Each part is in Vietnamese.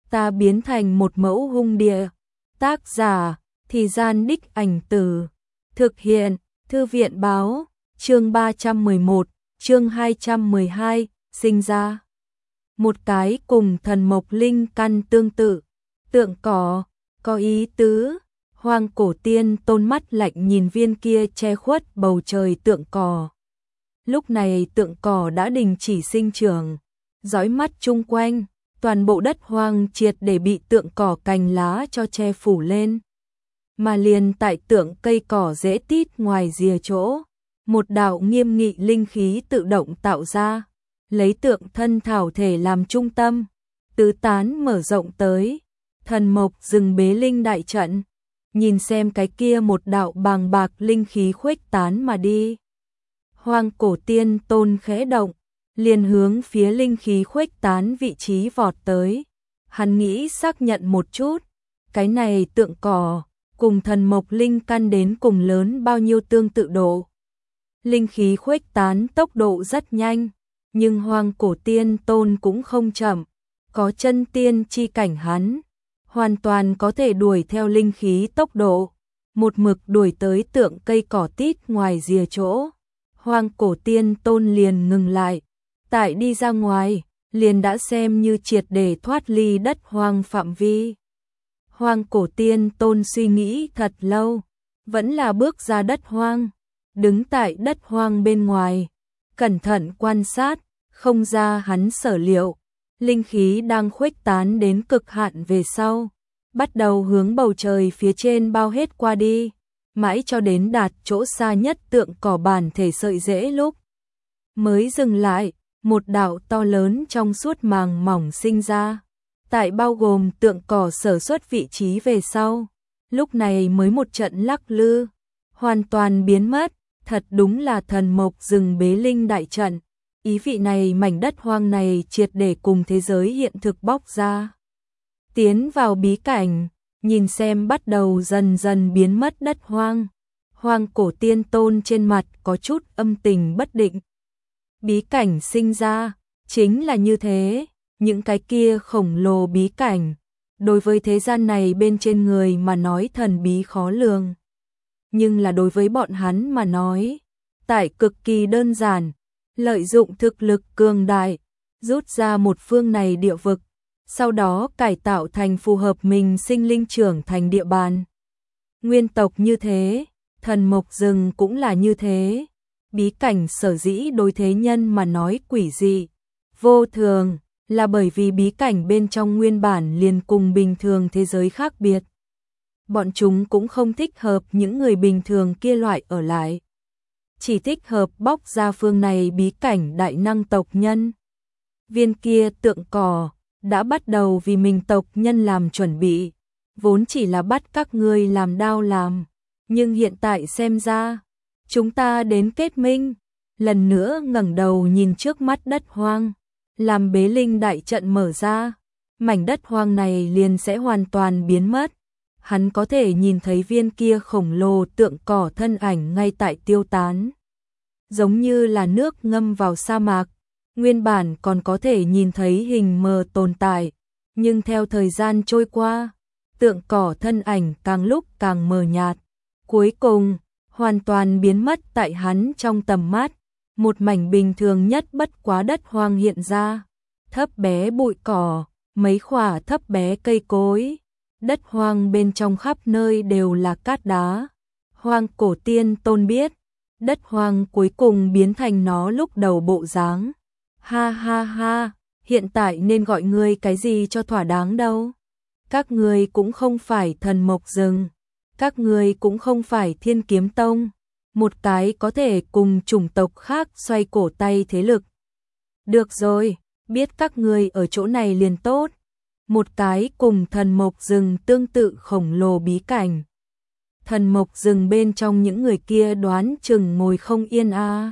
ta biến thành một mẫu hung địa. Tác giả, Thì Gian Đích Ảnh Từ. Thực hiện, Thư viện Báo, chương 311, chương 212, sinh ra. Một cái cùng thần mộc linh căn tương tự, tượng cỏ, có ý tứ. Hoang Cổ Tiên Tôn mắt lạnh nhìn viên kia che khuất bầu trời tượng cỏ. Lúc này tượng cỏ đã đình chỉ sinh trưởng, dõi mắt chung quanh, toàn bộ đất hoang triệt để bị tượng cỏ cành lá cho che phủ lên. Mà liền tại tượng cây cỏ rễ tít ngoài rìa chỗ, một đạo nghiêm nghị linh khí tự động tạo ra, lấy tượng thân thảo thể làm trung tâm, tứ tán mở rộng tới, thần mộc rừng bế linh đại trận. Nhìn xem cái kia một đạo bàng bạc linh khí khuếch tán mà đi. Hoang Cổ Tiên Tôn khẽ động, liền hướng phía linh khí khuếch tán vị trí vọt tới. Hắn nghĩ xác nhận một chút, cái này tượng cỏ cùng thần mộc linh căn đến cùng lớn bao nhiêu tương tự độ. Linh khí khuếch tán tốc độ rất nhanh, nhưng Hoang Cổ Tiên Tôn cũng không chậm, có chân tiên chi cảnh hắn, hoàn toàn có thể đuổi theo linh khí tốc độ, một mực đuổi tới tượng cây cỏ tít ngoài rìa chỗ. Hoang Cổ Tiên Tôn liền ngừng lại, tại đi ra ngoài, liền đã xem như triệt để thoát ly đất hoang phạm vi. Hoang Cổ Tiên Tôn suy nghĩ thật lâu, vẫn là bước ra đất hoang, đứng tại đất hoang bên ngoài, cẩn thận quan sát, không ra hắn sở liệu. Linh khí đang khuếch tán đến cực hạn về sau, bắt đầu hướng bầu trời phía trên bao hết qua đi, mãi cho đến đạt chỗ xa nhất tượng cỏ bản thể sợi rễ lúc mới dừng lại. Một đạo to lớn trong suốt màng mỏng sinh ra, tại bao gồm tượng cỏ sở xuất vị trí về sau, lúc này mới một trận lắc lư, hoàn toàn biến mất. Thật đúng là thần mộc rừng bế linh đại trận. Ý vị này mảnh đất hoang này triệt để cùng thế giới hiện thực bóc ra, tiến vào bí cảnh. Nhìn xem bắt đầu dần dần biến mất đất hoang, Hoang Cổ Tiên Tôn trên mặt có chút âm tình bất định. Bí cảnh sinh ra, chính là như thế, những cái kia khổng lồ bí cảnh, đối với thế gian này bên trên người mà nói thần bí khó lường. Nhưng là đối với bọn hắn mà nói, tại cực kỳ đơn giản, lợi dụng thực lực cường đại, rút ra một phương này địa vực, sau đó cải tạo thành phù hợp mình sinh linh trưởng thành địa bàn. Nguyên tộc như thế, thần mộc rừng cũng là như thế. Bí cảnh sở dĩ đối thế nhân mà nói quỷ dị, vô thường, là bởi vì bí cảnh bên trong nguyên bản liền cùng bình thường thế giới khác biệt. Bọn chúng cũng không thích hợp những người bình thường kia loại ở lại, chỉ thích hợp bóc ra phương này bí cảnh đại năng tộc nhân. Viên kia tượng cỏ đã bắt đầu vì mình tộc nhân làm chuẩn bị, vốn chỉ là bắt các ngươi làm đao làm, nhưng hiện tại xem ra, chúng ta đến kết minh. Lần nữa ngẩng đầu nhìn trước mắt đất hoang, làm bế linh đại trận mở ra, mảnh đất hoang này liền sẽ hoàn toàn biến mất. Hắn có thể nhìn thấy viên kia khổng lồ tượng cỏ thân ảnh ngay tại tiêu tán, giống như là nước ngâm vào sa mạc. Nguyên bản còn có thể nhìn thấy hình mờ tồn tại, nhưng theo thời gian trôi qua, tượng cỏ thân ảnh càng lúc càng mờ nhạt, cuối cùng hoàn toàn biến mất tại hắn trong tầm mắt. Một mảnh bình thường nhất bất quá đất hoang hiện ra, thấp bé bụi cỏ, mấy khỏa thấp bé cây cối, đất hoang bên trong khắp nơi đều là cát đá. Hoang Cổ Tiên Tôn biết, đất hoang cuối cùng biến thành nó lúc đầu bộ dáng. Ha ha ha, hiện tại nên gọi ngươi cái gì cho thỏa đáng đâu. Các ngươi cũng không phải thần mộc rừng, các ngươi cũng không phải Thiên Kiếm Tông, một cái có thể cùng chủng tộc khác xoay cổ tay thế lực. Được rồi, biết các ngươi ở chỗ này liền tốt. Một cái cùng thần mộc rừng tương tự khổng lồ bí cảnh. Thần mộc rừng bên trong những người kia đoán chừng ngồi không yên a.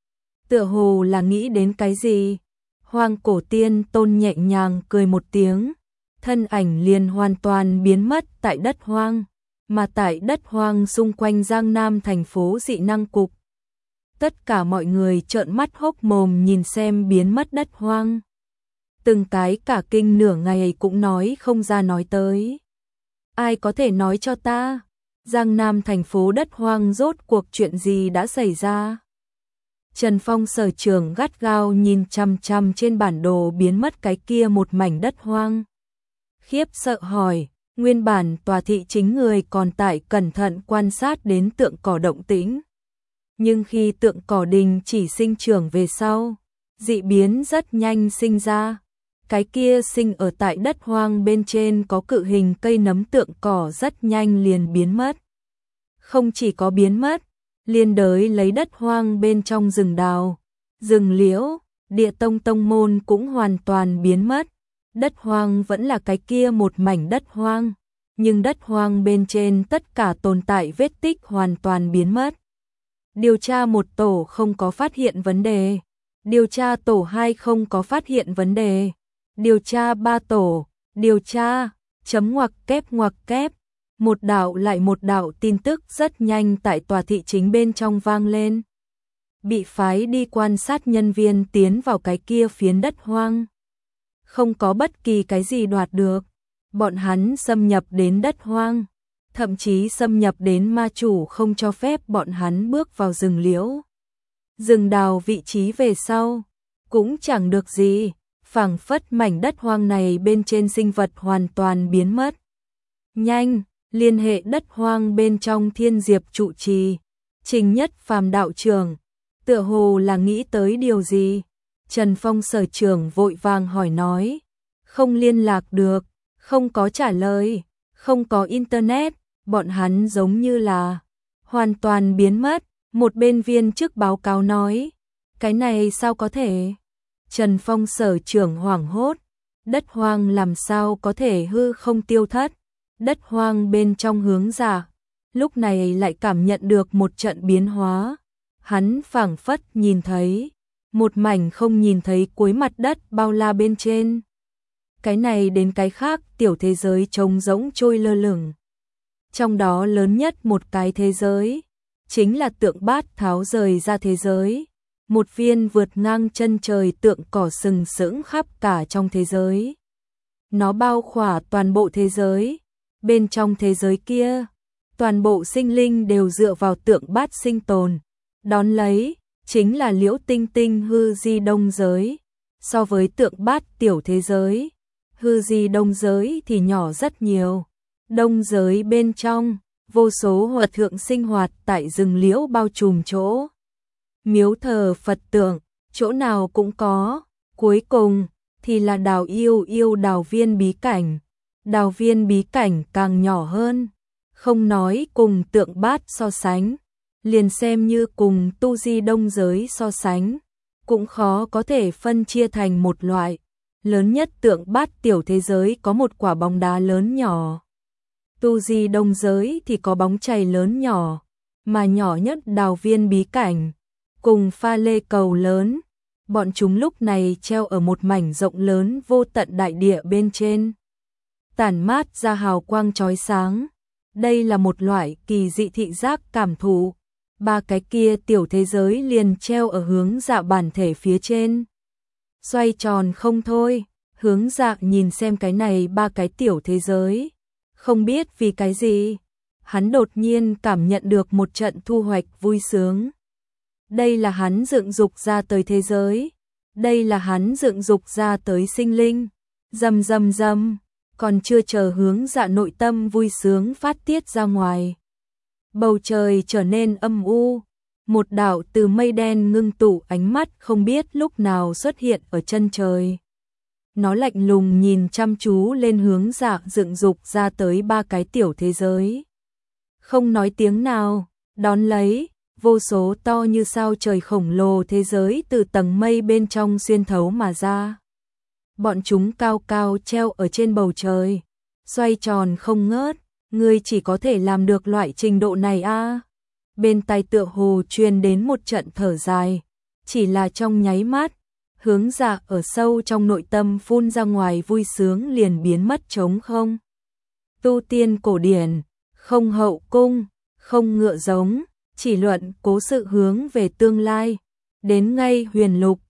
Tựa hồ là nghĩ đến cái gì. Hoang Cổ Tiên Tôn nhẹ nhàng cười một tiếng, thân ảnh liền hoàn toàn biến mất tại đất hoang, mà tại đất hoang xung quanh Giang Nam thành phố dị năng cục. Tất cả mọi người trợn mắt hốc mồm nhìn xem biến mất đất hoang. từng cái cả kinh nửa ngày cũng nói không ra nói tới. Ai có thể nói cho ta, Giang Nam thành phố đất hoang rốt cuộc chuyện gì đã xảy ra? Trần Phong sở trường gắt gao nhìn chằm chằm trên bản đồ biến mất cái kia một mảnh đất hoang. Khiếp sợ hỏi, nguyên bản tòa thị chính người còn tại cẩn thận quan sát đến tượng cỏ động tĩnh. Nhưng khi tượng cỏ đình chỉ sinh trưởng về sau, dị biến rất nhanh sinh ra. Cái kia sinh ở tại đất hoang bên trên có cự hình cây nấm tượng cỏ rất nhanh liền biến mất. Không chỉ có biến mất, liên đới lấy đất hoang bên trong rừng đào, rừng liễu, địa tông môn cũng hoàn toàn biến mất. Đất hoang vẫn là cái kia một mảnh đất hoang, nhưng đất hoang bên trên tất cả tồn tại vết tích hoàn toàn biến mất. Điều tra một tổ không có phát hiện vấn đề, điều tra tổ 2 không có phát hiện vấn đề, điều tra 3 tổ, điều tra, chấm ngoặc kép, một đạo lại một đạo tin tức rất nhanh tại tòa thị chính bên trong vang lên. Bị phái đi quan sát nhân viên tiến vào cái kia phiến đất hoang. Không có bất kỳ cái gì đoạt được, bọn hắn xâm nhập đến đất hoang, thậm chí xâm nhập đến ma chủ không cho phép bọn hắn bước vào rừng liễu. Rừng đào vị trí về sau, cũng chẳng được gì, phảng phất mảnh đất hoang này bên trên sinh vật hoàn toàn biến mất. Nhanh, liên hệ đất hoang bên trong Thiên Diệp trụ trì, Trình Nhất Phàm đạo trưởng, tựa hồ là nghĩ tới điều gì. Trần Phong sở trưởng vội vàng hỏi nói, không liên lạc được, không có trả lời, không có internet, bọn hắn giống như là hoàn toàn biến mất. Một bên viên chức báo cáo nói, cái này sao có thể? Trần Phong sở trưởng hoảng hốt, đất hoang làm sao có thể hư không tiêu thất? Đất hoang bên trong hướng giả, lúc này lại cảm nhận được một trận biến hóa. Hắn phảng phất nhìn thấy một mảnh không nhìn thấy cuối mặt đất bao la bên trên. Cái này đến cái khác tiểu thế giới trống rỗng trôi lơ lửng. Trong đó lớn nhất một cái thế giới, chính là tượng bát tháo rời ra thế giới. Một viên vượt ngang chân trời tượng cỏ sừng sững khắp cả trong thế giới. Nó bao khỏa toàn bộ thế giới. Bên trong thế giới kia, toàn bộ sinh linh đều dựa vào tượng bát sinh tồn. Đón lấy, chính là liễu tinh tinh hư di đông giới. So với tượng bát tiểu thế giới, hư di đông giới thì nhỏ rất nhiều. Đông giới bên trong, vô số hòa thượng sinh hoạt tại rừng liễu bao trùm chỗ. Miếu thờ Phật tượng, chỗ nào cũng có. Cuối cùng, thì là đào yêu đào viên bí cảnh. Đào viên bí cảnh càng nhỏ hơn. Không nói cùng tượng bát so sánh, liền xem như cùng tu di đông giới so sánh, cũng khó có thể phân chia thành một loại. Lớn nhất tượng bát tiểu thế giới có một quả bóng đá lớn nhỏ. Tu di đông giới thì có bóng chày lớn nhỏ, mà nhỏ nhất đào viên bí cảnh, cùng pha lê cầu lớn. Bọn chúng lúc này treo ở một mảnh rộng lớn vô tận đại địa bên trên. Tản mát ra hào quang chói sáng. Đây là một loại kỳ dị thị giác cảm thụ. Ba cái kia tiểu thế giới liền treo ở hướng dạ bản thể phía trên. Xoay tròn không thôi, hướng dạ nhìn xem cái này ba cái tiểu thế giới. Không biết vì cái gì, hắn đột nhiên cảm nhận được một trận thu hoạch vui sướng. Đây là hắn dựng dục ra tới thế giới. Đây là hắn dựng dục ra tới sinh linh. Rầm rầm rầm, còn chưa chờ hướng dạ nội tâm vui sướng phát tiết ra ngoài. Bầu trời trở nên âm u, một đạo từ mây đen ngưng tụ ánh mắt không biết lúc nào xuất hiện ở chân trời. Nó lạnh lùng nhìn chăm chú lên hướng dạ dựng dục ra tới ba cái tiểu thế giới. Không nói tiếng nào, đón lấy, vô số to như sao trời khổng lồ thế giới từ tầng mây bên trong xuyên thấu mà ra. Bọn chúng cao cao treo ở trên bầu trời, xoay tròn không ngớt. Ngươi chỉ có thể làm được loại trình độ này a? Bên tai tựa hồ truyền đến một trận thở dài, chỉ là trong nháy mắt, hướng dạ ở sâu trong nội tâm phun ra ngoài vui sướng liền biến mất trống không. Tu tiên cổ điển, không hậu cung, không ngựa giống, chỉ luận cố sự hướng về tương lai, đến ngay huyền lục,